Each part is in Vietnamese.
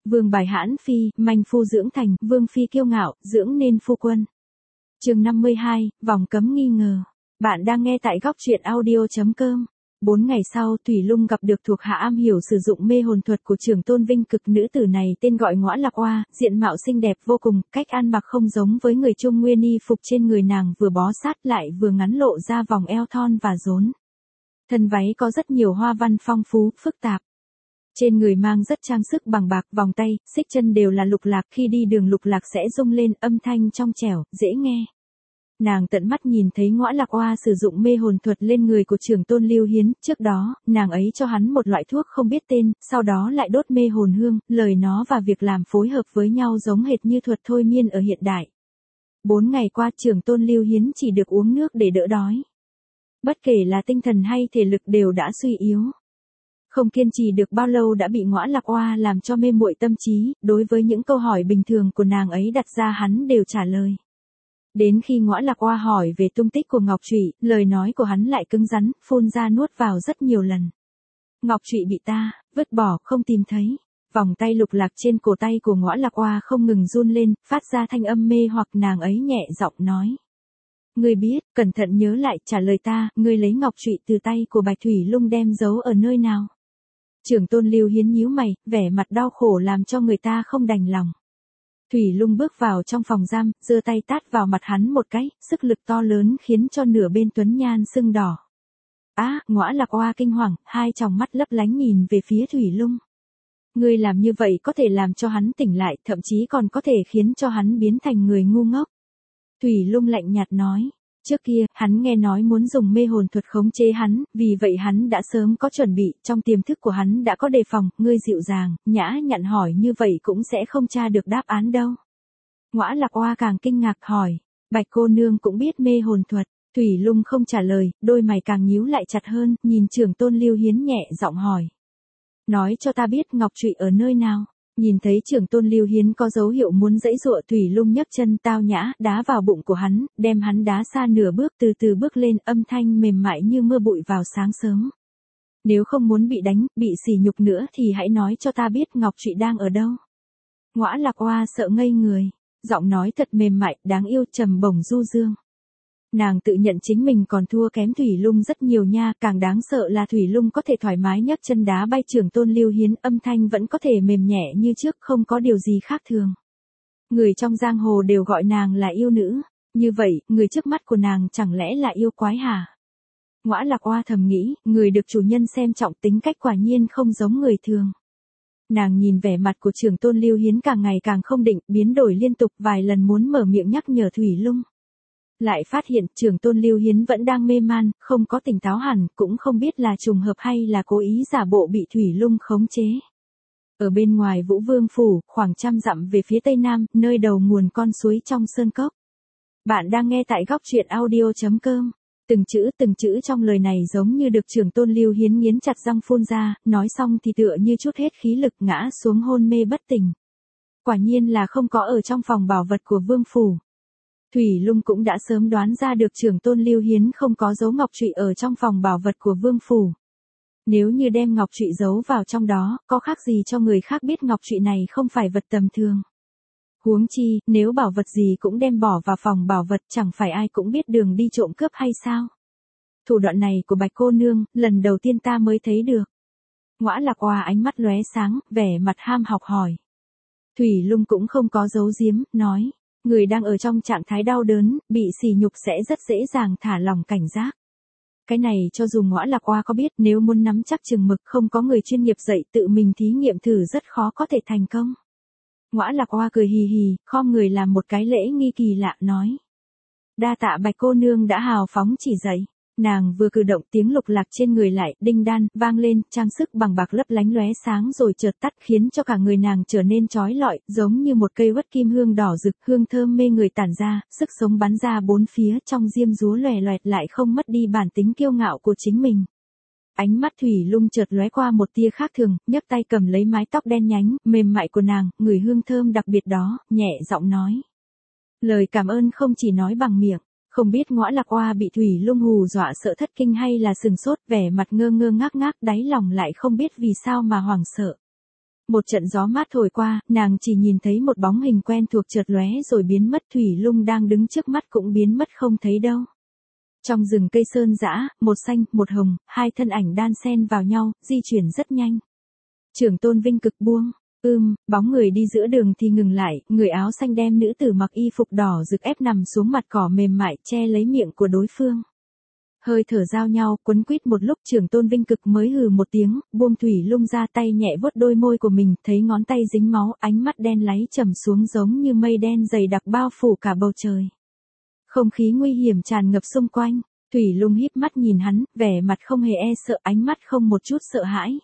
Vương bài hãn phi, manh phu dưỡng thành, vương phi kiêu ngạo, dưỡng nên phu quân. Chương 52, vòng cấm nghi ngờ. Bạn đang nghe tại góc truyện audio.com. 4 ngày sau, Thủy Lung gặp được thuộc hạ am hiểu sử dụng mê hồn thuật của trưởng tôn vinh cực. Nữ tử này tên gọi Ngõa Lạc Oa, diện mạo xinh đẹp vô cùng, cách ăn mặc không giống với người Trung Nguyên, y phục trên người nàng vừa bó sát lại vừa ngắn lộ ra vòng eo thon và rốn. Thân váy có rất nhiều hoa văn phong phú, phức tạp. Trên người mang rất trang sức bằng bạc, vòng tay, xích chân đều là lục lạc, khi đi đường lục lạc sẽ rung lên, âm thanh trong trẻo, dễ nghe. Nàng tận mắt nhìn thấy Ngõa Lạc Oa sử dụng mê hồn thuật lên người của trưởng tôn Lưu Hiến, trước đó, nàng ấy cho hắn một loại thuốc không biết tên, sau đó lại đốt mê hồn hương, lời nó và việc làm phối hợp với nhau giống hệt như thuật thôi miên ở hiện đại. 4 ngày qua trưởng tôn Lưu Hiến chỉ được uống nước để đỡ đói. Bất kể là tinh thần hay thể lực đều đã suy yếu. Không kiên trì được bao lâu đã bị Ngõa Lạc Oa làm cho mê muội tâm trí, đối với những câu hỏi bình thường của nàng ấy đặt ra hắn đều trả lời. Đến khi Ngõa Lạc Oa hỏi về tung tích của Ngọc Trụy, lời nói của hắn lại cứng rắn, phun ra nuốt vào rất nhiều lần. Ngọc Trụy bị ta vứt bỏ, không tìm thấy. Vòng tay lục lạc trên cổ tay của Ngõa Lạc Oa không ngừng run lên, phát ra thanh âm mê hoặc. Nàng ấy nhẹ giọng nói: Ngươi biết, cẩn thận nhớ lại, trả lời ta, ngươi lấy Ngọc Trụy từ tay của Bạch Thủy Lung đem giấu ở nơi nào? Trưởng tôn Lưu Hiến nhíu mày, vẻ mặt đau khổ làm cho người ta không đành lòng. Thủy Lung bước vào trong phòng giam, giơ tay tát vào mặt hắn một cái, sức lực to lớn khiến cho nửa bên tuấn nhan sưng đỏ. Ngõa Lạc Oa kinh hoàng, hai tròng mắt lấp lánh nhìn về phía Thủy Lung. Ngươi làm như vậy có thể làm cho hắn tỉnh lại, thậm chí còn có thể khiến cho hắn biến thành người ngu ngốc. Thủy Lung lạnh nhạt nói. Trước kia, hắn nghe nói muốn dùng mê hồn thuật khống chế hắn, vì vậy hắn đã sớm có chuẩn bị, trong tiềm thức của hắn đã có đề phòng. Ngươi dịu dàng, nhã nhặn hỏi như vậy cũng sẽ không tra được đáp án đâu. Ngõa Lạc Oa càng kinh ngạc hỏi, Bạch cô nương cũng biết mê hồn thuật. Thủy Lung không trả lời, đôi mày càng nhíu lại chặt hơn, nhìn trưởng tôn Lưu Hiến nhẹ giọng hỏi. Nói cho ta biết Ngọc Trụy ở nơi nào. Nhìn thấy trưởng tôn Lưu Hiến có dấu hiệu muốn giãy giụa, Thủy Lung nhấc chân tao nhã, đá vào bụng của hắn, đem hắn đá xa nửa bước, từ từ bước lên, âm thanh mềm mại như mưa bụi vào sáng sớm. Nếu không muốn bị đánh, bị sỉ nhục nữa thì hãy nói cho ta biết Ngọc Trụy đang ở đâu. Ngõa Lạc Oa sợ ngây người, giọng nói thật mềm mại, đáng yêu, trầm bổng du dương. Nàng tự nhận chính mình còn thua kém Thủy Lung rất nhiều nha, càng đáng sợ là Thủy Lung có thể thoải mái nhấc chân đá bay trưởng tôn Lưu Hiến, âm thanh vẫn có thể mềm nhẹ như trước, không có điều gì khác thường. Người trong giang hồ đều gọi nàng là yêu nữ, như vậy, người trước mắt của nàng chẳng lẽ là yêu quái hả? Ngõa Lạc Oa thầm nghĩ, người được chủ nhân xem trọng tính cách quả nhiên không giống người thường. Nàng nhìn vẻ mặt của trưởng tôn Lưu Hiến càng ngày càng không định, biến đổi liên tục, vài lần muốn mở miệng nhắc nhở Thủy Lung. Lại phát hiện trưởng tôn Lưu Hiến vẫn đang mê man, không có tỉnh táo hẳn, cũng không biết là trùng hợp hay là cố ý giả bộ bị Thủy Lung khống chế. Ở bên ngoài Vũ Vương Phủ, khoảng 100 dặm về phía tây nam, nơi đầu nguồn con suối trong sơn cốc. Bạn đang nghe tại góc truyện audio.com. Từng chữ trong lời này giống như được trưởng tôn Lưu Hiến nghiến chặt răng phun ra, nói xong thì tựa như chút hết khí lực ngã xuống hôn mê bất tỉnh. Quả nhiên là không có ở trong phòng bảo vật của Vương Phủ. Thủy Lung cũng đã sớm đoán ra được trưởng tôn Lưu Hiến không có giấu Ngọc Trụy ở trong phòng bảo vật của Vương Phủ. Nếu như đem Ngọc Trụy giấu vào trong đó, có khác gì cho người khác biết Ngọc Trụy này không phải vật tầm thường. Huống chi, nếu bảo vật gì cũng đem bỏ vào phòng bảo vật, chẳng phải ai cũng biết đường đi trộm cướp hay sao? Thủ đoạn này của Bạch cô nương, lần đầu tiên ta mới thấy được. Ngõa Lạc Oa ánh mắt lóe sáng, vẻ mặt ham học hỏi. Thủy Lung cũng không có giấu giếm, nói. Người đang ở trong trạng thái đau đớn, bị sỉ nhục sẽ rất dễ dàng thả lỏng cảnh giác. Cái này cho dù Ngõa Lạc Oa có biết, nếu muốn nắm chắc chừng mực không có người chuyên nghiệp dạy, tự mình thí nghiệm thử rất khó có thể thành công. Ngõa Lạc Oa cười hì hì, khom người làm một cái lễ nghi kỳ lạ, nói. Đa tạ Bạch cô nương đã hào phóng chỉ dạy. Nàng vừa cử động, tiếng lục lạc trên người lại đinh đan vang lên, trang sức bằng bạc lấp lánh lóe sáng rồi chợt tắt, khiến cho cả người nàng trở nên chói lọi, giống như một cây uất kim hương đỏ rực, hương thơm mê người tản ra, sức sống bắn ra bốn phía, trong diêm dúa lòe loẹt lại không mất đi bản tính kiêu ngạo của chính mình. Ánh mắt Thủy Lung chợt lóe qua một tia khác thường, nhấc tay cầm lấy mái tóc đen nhánh, mềm mại của nàng, ngửi hương thơm đặc biệt đó, nhẹ giọng nói. Lời cảm ơn không chỉ nói bằng miệng. Không biết Ngõa Lạc Oa bị Thủy Lung hù dọa sợ thất kinh hay là sừng sốt, vẻ mặt ngơ ngơ ngác ngác, đáy lòng lại không biết vì sao mà hoảng sợ. Một trận gió mát thổi qua, nàng chỉ nhìn thấy một bóng hình quen thuộc chợt lóe rồi biến mất. Thủy Lung đang đứng trước mắt cũng biến mất không thấy đâu. Trong rừng cây sơn dã, một xanh, một hồng, hai thân ảnh đan xen vào nhau, di chuyển rất nhanh. Trưởng Tôn Vinh cực buông. Bóng người đi giữa đường thì ngừng lại, người áo xanh đem nữ tử mặc y phục đỏ rực ép nằm xuống mặt cỏ mềm mại che lấy miệng của đối phương. Hơi thở giao nhau, quấn quýt một lúc Trưởng Tôn Vinh cực mới hừ một tiếng, buông Thủy Lung ra, tay nhẹ vuốt đôi môi của mình, thấy ngón tay dính máu, ánh mắt đen láy trầm xuống giống như mây đen dày đặc bao phủ cả bầu trời. Không khí nguy hiểm tràn ngập xung quanh, Thủy Lung híp mắt nhìn hắn, vẻ mặt không hề e sợ, ánh mắt không một chút sợ hãi.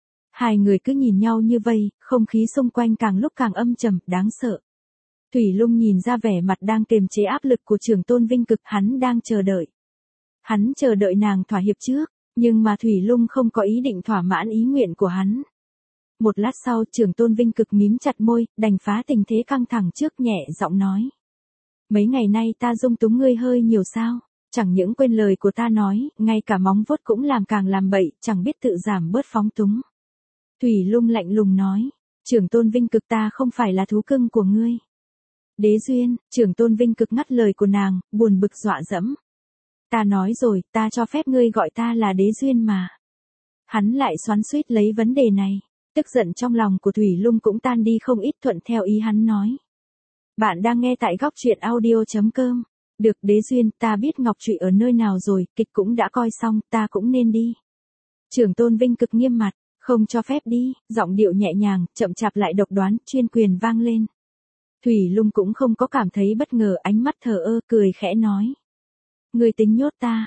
Hai người cứ nhìn nhau như vây, không khí xung quanh càng lúc càng âm trầm, đáng sợ. Thủy Lung nhìn ra vẻ mặt đang kiềm chế áp lực của Trưởng Tôn Vinh cực, hắn đang chờ đợi. Hắn chờ đợi nàng thỏa hiệp trước, nhưng mà Thủy Lung không có ý định thỏa mãn ý nguyện của hắn. Một lát sau, Trưởng Tôn Vinh cực mím chặt môi, đành phá tình thế căng thẳng trước, nhẹ giọng nói. Mấy ngày nay ta dung túng ngươi hơi nhiều sao, chẳng những quên lời của ta nói, ngay cả móng vuốt cũng làm càng làm bậy, chẳng biết tự giảm bớt phóng túng. Thủy Lung lạnh lùng nói, Trưởng Tôn Vinh cực, ta không phải là thú cưng của ngươi. Đế duyên, Trưởng Tôn Vinh cực ngắt lời của nàng, buồn bực dọa dẫm. Ta nói rồi, ta cho phép ngươi gọi ta là Đế duyên mà. Hắn lại xoắn xuýt lấy vấn đề này, tức giận trong lòng của Thủy Lung cũng tan đi không ít, thuận theo ý hắn nói. Bạn đang nghe tại góc truyện audio.com. Được Đế duyên, ta biết Ngọc Trụy ở nơi nào rồi, kịch cũng đã coi xong, ta cũng nên đi. Trưởng Tôn Vinh cực nghiêm mặt, không cho phép đi, giọng điệu nhẹ nhàng, chậm chạp lại độc đoán, chuyên quyền vang lên. Thủy Lung cũng không có cảm thấy bất ngờ, ánh mắt thờ ơ, cười khẽ nói. Ngươi tính nhốt ta,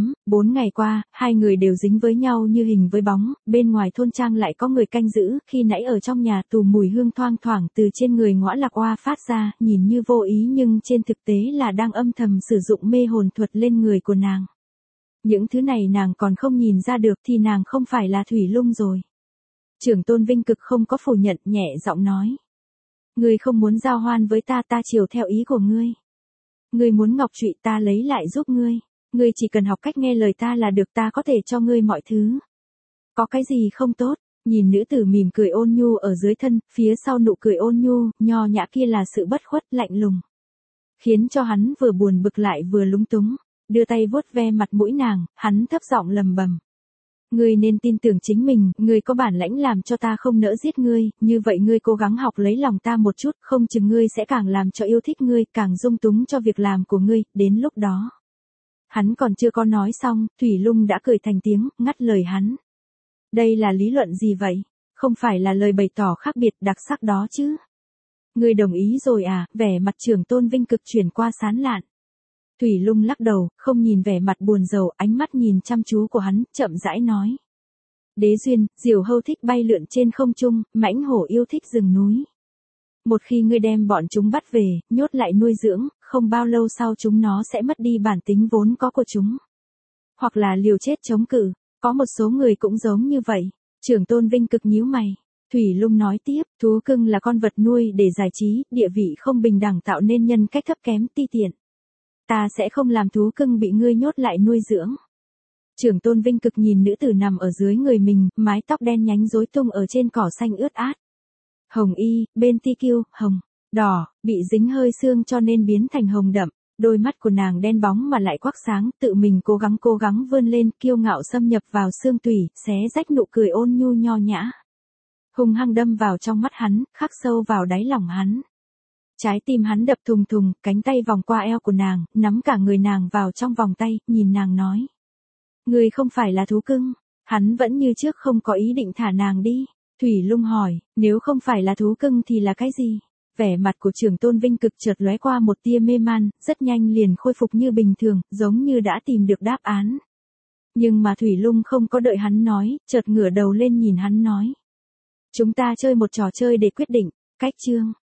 4 ngày qua, hai người đều dính với nhau như hình với bóng, bên ngoài thôn trang lại có người canh giữ, khi nãy ở trong nhà tù mùi hương thoang thoảng từ trên người Ngõa Lạc Oa phát ra, nhìn như vô ý nhưng trên thực tế là đang âm thầm sử dụng mê hồn thuật lên người của nàng. Những thứ này nàng còn không nhìn ra được thì nàng không phải là Thủy Lung rồi. Trưởng Tôn Vinh cực không có phủ nhận, nhẹ giọng nói. Ngươi không muốn giao hoan với ta, ta chiều theo ý của ngươi. Ngươi muốn Ngọc Trụy, ta lấy lại giúp ngươi. Ngươi chỉ cần học cách nghe lời ta là được, ta có thể cho ngươi mọi thứ. Có cái gì không tốt? Nhìn nữ tử mỉm cười ôn nhu ở dưới thân, phía sau nụ cười ôn nhu, nho nhã kia là sự bất khuất, lạnh lùng. Khiến cho hắn vừa buồn bực lại vừa lúng túng. Đưa tay vuốt ve mặt mũi nàng, hắn thấp giọng lầm bầm. Ngươi nên tin tưởng chính mình, ngươi có bản lãnh làm cho ta không nỡ giết ngươi, như vậy ngươi cố gắng học lấy lòng ta một chút, không chừng ngươi sẽ càng làm cho yêu thích ngươi, càng dung túng cho việc làm của ngươi, đến lúc đó. Hắn còn chưa có nói xong, Thủy Lung đã cười thành tiếng, ngắt lời hắn. Đây là lý luận gì vậy? Không phải là lời bày tỏ khác biệt đặc sắc đó chứ? Ngươi đồng ý rồi à? Vẻ mặt Trưởng Tôn Vinh cực chuyển qua sán lạn. Thủy Lung lắc đầu, không nhìn vẻ mặt buồn rầu, ánh mắt nhìn chăm chú của hắn, chậm rãi nói. Đế duyên, diều hâu thích bay lượn trên không trung, mãnh hổ yêu thích rừng núi. Một khi ngươi đem bọn chúng bắt về, nhốt lại nuôi dưỡng, không bao lâu sau chúng nó sẽ mất đi bản tính vốn có của chúng. Hoặc là liều chết chống cự, có một số người cũng giống như vậy. Trưởng Tôn Vinh cực nhíu mày. Thủy Lung nói tiếp, thú cưng là con vật nuôi để giải trí, địa vị không bình đẳng tạo nên nhân cách thấp kém ti tiện. Ta sẽ không làm thú cưng bị ngươi nhốt lại nuôi dưỡng. Trưởng Tôn Vinh cực nhìn nữ tử nằm ở dưới người mình, mái tóc đen nhánh rối tung ở trên cỏ xanh ướt át. Hồng y, bên ti kiêu, hồng, đỏ, bị dính hơi xương cho nên biến thành hồng đậm. Đôi mắt của nàng đen bóng mà lại quắc sáng, tự mình cố gắng vươn lên, kiêu ngạo xâm nhập vào xương tủy, xé rách nụ cười ôn nhu nho nhã. Hung hăng đâm vào trong mắt hắn, khắc sâu vào đáy lòng hắn. Trái tim hắn đập thùng thùng, cánh tay vòng qua eo của nàng, nắm cả người nàng vào trong vòng tay, nhìn nàng nói. Ngươi không phải là thú cưng. Hắn vẫn như trước không có ý định thả nàng đi. Thủy Lung hỏi, nếu không phải là thú cưng thì là cái gì? Vẻ mặt của Trưởng Tôn Vinh cực chợt lóe qua một tia mê man, rất nhanh liền khôi phục như bình thường, giống như đã tìm được đáp án. Nhưng mà Thủy Lung không có đợi hắn nói, chợt ngửa đầu lên nhìn hắn nói. Chúng ta chơi một trò chơi để quyết định, cách chương.